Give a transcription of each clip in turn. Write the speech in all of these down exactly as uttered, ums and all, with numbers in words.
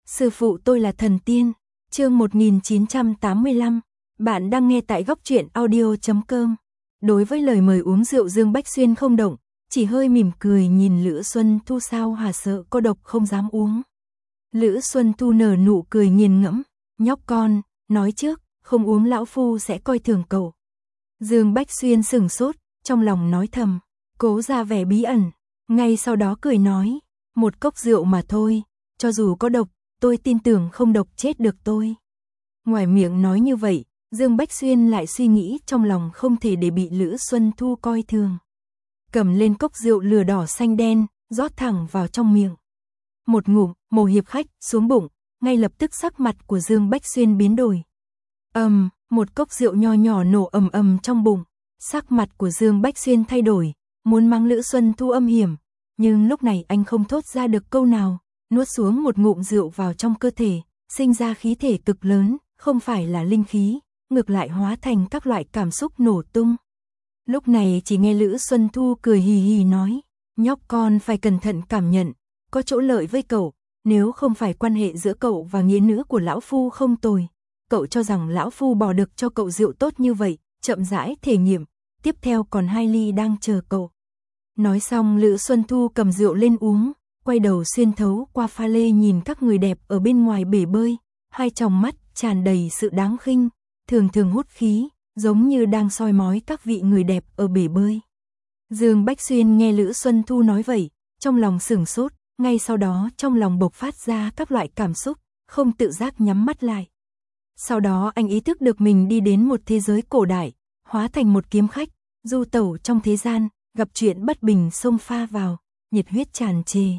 Sư phụ tôi là thần tiên. Chương một nghìn chín trăm tám mươi lăm. Bạn đang nghe tại góc truyện audio chấm com. Đối với lời mời uống rượu, Dương Bách Xuyên không động, chỉ hơi mỉm cười nhìn Lữ Xuân Thu. Sao hà sợ có độc không dám uống. Lữ Xuân Thu nở nụ cười nghiền ngẫm. Nhóc con, nói trước, không uống lão phu sẽ coi thường cậu. Dương Bách Xuyên sửng sốt, trong lòng nói thầm, cố ra vẻ bí ẩn. Ngay sau đó cười nói, một cốc rượu mà thôi, cho dù có độc, tôi tin tưởng không độc chết được tôi. Ngoài miệng nói như vậy, Dương Bách Xuyên lại suy nghĩ trong lòng không thể để bị Lữ Xuân Thu coi thường. Cầm lên cốc rượu lửa đỏ xanh đen, rót thẳng vào trong miệng. Một ngụm, mồ hiệp khách, xuống bụng, ngay lập tức sắc mặt của Dương Bách Xuyên biến đổi. Ầm, một cốc rượu nho nhỏ nổ ầm ầm trong bụng, sắc mặt của Dương Bách Xuyên thay đổi, muốn mắng Lữ Xuân Thu âm hiểm, nhưng lúc này anh không thốt ra được câu nào, nuốt xuống một ngụm rượu vào trong cơ thể, sinh ra khí thể cực lớn, không phải là linh khí, ngược lại hóa thành các loại cảm xúc nổ tung. Lúc này chỉ nghe Lữ Xuân Thu cười hì hì nói, nhóc con phải cẩn thận cảm nhận, có chỗ lợi với cậu, nếu không phải quan hệ giữa cậu và nghĩa nữ của lão phu không tồi, cậu cho rằng lão phu bỏ được cho cậu rượu tốt như vậy, chậm rãi thể nghiệm, tiếp theo còn hai ly đang chờ cậu. Nói xong Lữ Xuân Thu cầm rượu lên uống, quay đầu xuyên thấu qua pha lê nhìn các người đẹp ở bên ngoài bể bơi, hai tròng mắt tràn đầy sự đáng khinh, thường thường hút khí, giống như đang soi mói các vị người đẹp ở bể bơi. Dương Bách Xuyên nghe Lữ Xuân Thu nói vậy, trong lòng sửng sốt, ngay sau đó trong lòng bộc phát ra các loại cảm xúc, không tự giác nhắm mắt lại. Sau đó anh ý thức được mình đi đến một thế giới cổ đại, hóa thành một kiếm khách, du tẩu trong thế gian, gặp chuyện bất bình xông pha vào, nhiệt huyết tràn trề.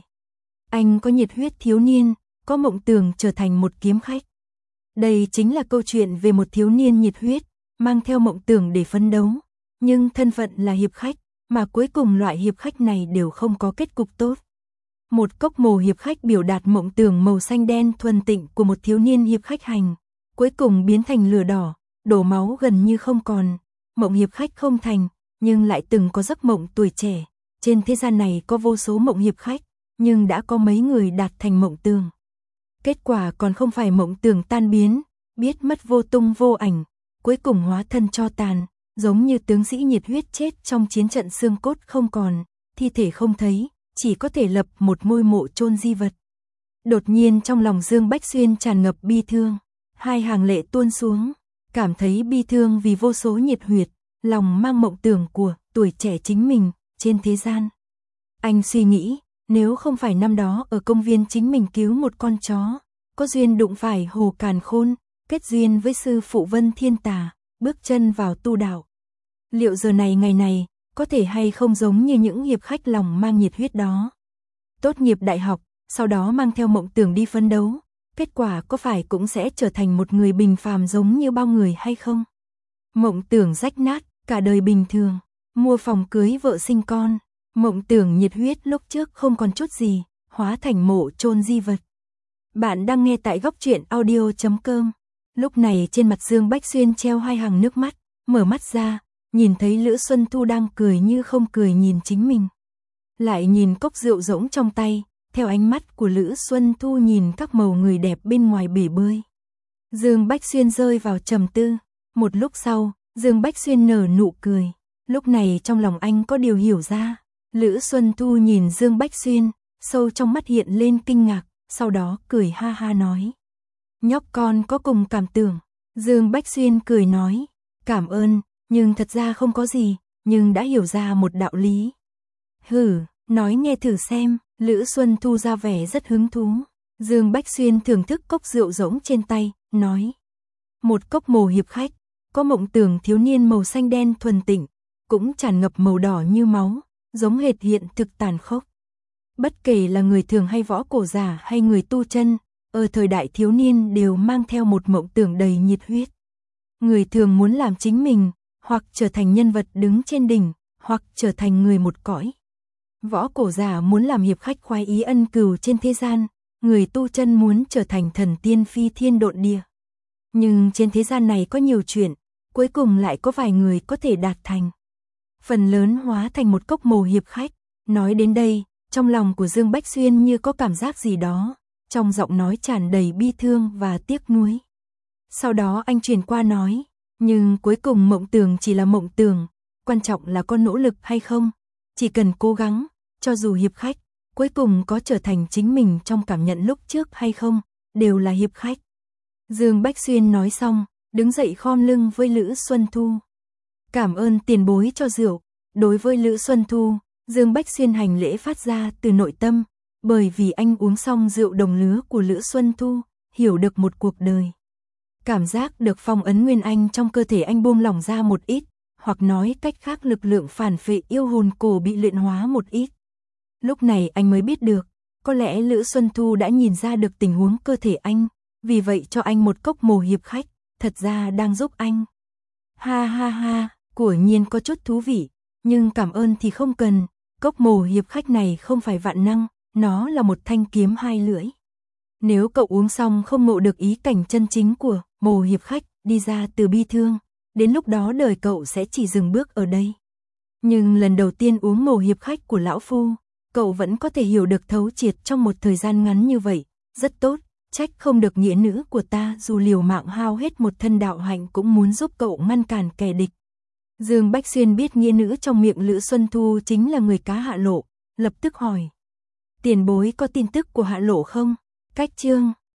Anh có nhiệt huyết thiếu niên, có mộng tưởng trở thành một kiếm khách. Đây chính là câu chuyện về một thiếu niên nhiệt huyết, mang theo mộng tưởng để phấn đấu, nhưng thân phận là hiệp khách, mà cuối cùng loại hiệp khách này đều không có kết cục tốt. Một cốc mồ hiệp khách biểu đạt mộng tưởng màu xanh đen thuần tịnh của một thiếu niên hiệp khách hành, cuối cùng biến thành lửa đỏ, đổ máu gần như không còn. Mộng hiệp khách không thành, nhưng lại từng có giấc mộng tuổi trẻ. Trên thế gian này có vô số mộng hiệp khách, nhưng đã có mấy người đạt thành mộng tưởng. Kết quả còn không phải mộng tưởng tan biến, biết mất vô tung vô ảnh, cuối cùng hóa thân tro tàn, giống như tướng sĩ nhiệt huyết chết trong chiến trận, xương cốt không còn, thi thể không thấy, chỉ có thể lập một ngôi mộ chôn di vật. Đột nhiên trong lòng Dương Bách Xuyên tràn ngập bi thương, hai hàng lệ tuôn xuống, cảm thấy bi thương vì vô số nhiệt huyết, lòng mang mộng tưởng của tuổi trẻ chính mình trên thế gian. Anh suy nghĩ, nếu không phải năm đó ở công viên chính mình cứu một con chó, có duyên đụng phải Hồ Càn Khôn, kết duyên với sư phụ Vân Thiên Tà, bước chân vào tu đạo, liệu giờ này ngày này có thể hay không giống như những hiệp khách lòng mang nhiệt huyết đó. Tốt nghiệp đại học, sau đó mang theo mộng tưởng đi phấn đấu, kết quả có phải cũng sẽ trở thành một người bình phàm giống như bao người hay không? Mộng tưởng rách nát, cả đời bình thường, mua phòng cưới vợ sinh con, mộng tưởng nhiệt huyết lúc trước không còn chút gì, hóa thành mộ chôn di vật. Bạn đang nghe tại góc truyện audio chấm com. Lúc này trên mặt Dương Bách Xuyên treo hai hàng nước mắt, mở mắt ra, nhìn thấy Lữ Xuân Thu đang cười như không cười nhìn chính mình. Lại nhìn cốc rượu rỗng trong tay, theo ánh mắt của Lữ Xuân Thu nhìn các màu người đẹp bên ngoài bể bơi. Dương Bách Xuyên rơi vào trầm tư, một lúc sau, Dương Bách Xuyên nở nụ cười, lúc này trong lòng anh có điều hiểu ra. Lữ Xuân Thu nhìn Dương Bách Xuyên, sâu trong mắt hiện lên kinh ngạc, sau đó cười ha ha nói. Nhóc con có cùng cảm tưởng. Dương Bách Xuyên cười nói, cảm ơn, nhưng thật ra không có gì, nhưng đã hiểu ra một đạo lý. Hử, nói nghe thử xem. Lữ Xuân Thu ra vẻ rất hứng thú. Dương Bách Xuyên thưởng thức cốc rượu rỗng trên tay, nói. Một cốc mồ hiệp khách, có mộng tưởng thiếu niên màu xanh đen thuần tịnh, cũng tràn ngập màu đỏ như máu, giống hệt hiện thực tàn khốc. Bất kể là người thường hay võ cổ giả hay người tu chân, ở thời đại thiếu niên đều mang theo một mộng tưởng đầy nhiệt huyết. Người thường muốn làm chính mình, hoặc trở thành nhân vật đứng trên đỉnh, hoặc trở thành người một cõi. Võ cổ giả muốn làm hiệp khách khoái ý ân cừu trên thế gian, người tu chân muốn trở thành thần tiên phi thiên độn địa. Nhưng trên thế gian này có nhiều chuyện, cuối cùng lại có vài người có thể đạt thành. Phần lớn hóa thành một cốc mồ hiệp khách. Nói đến đây, trong lòng của Dương Bách Xuyên như có cảm giác gì đó, trong giọng nói tràn đầy bi thương và tiếc nuối. Sau đó anh truyền qua nói, nhưng cuối cùng mộng tưởng chỉ là mộng tưởng, quan trọng là có nỗ lực hay không, chỉ cần cố gắng, cho dù hiệp khách, cuối cùng có trở thành chính mình trong cảm nhận lúc trước hay không, đều là hiệp khách. Dương Bách Xuyên nói xong, đứng dậy khom lưng với Lữ Xuân Thu. Cảm ơn tiền bối cho rượu. Đối với Lữ Xuân Thu, Dương Bách Xuyên hành lễ phát ra từ nội tâm, bởi vì anh uống xong rượu đồng lứa của Lữ Xuân Thu, hiểu được một cuộc đời. Cảm giác được phong ấn nguyên anh trong cơ thể anh buông lỏng ra một ít, hoặc nói cách khác lực lượng phản phệ yêu hồn cổ bị luyện hóa một ít. Lúc này anh mới biết được, có lẽ Lữ Xuân Thu đã nhìn ra được tình huống cơ thể anh, vì vậy cho anh một cốc mồ hiệp khách, thật ra đang giúp anh. Ha ha ha, quả nhiên có chút thú vị, nhưng cảm ơn thì không cần, cốc mồ hiệp khách này không phải vạn năng, nó là một thanh kiếm hai lưỡi. Nếu cậu uống xong không ngộ được ý cảnh chân chính của mồ hiệp khách, đi ra từ bi thương, đến lúc đó đời cậu sẽ chỉ dừng bước ở đây. Nhưng lần đầu tiên uống mồ hiệp khách của lão phu, cậu vẫn có thể hiểu được thấu triệt trong một thời gian ngắn như vậy, rất tốt, trách không được nghĩa nữ của ta dù liều mạng hao hết một thân đạo hạnh cũng muốn giúp cậu ngăn cản kẻ địch. Dương Bách Xuyên biết nghĩa nữ trong miệng Lữ Xuân Thu chính là người cá Hạ Lộ, lập tức hỏi. Tiền bối có tin tức của Hạ Lộ không? Cách chương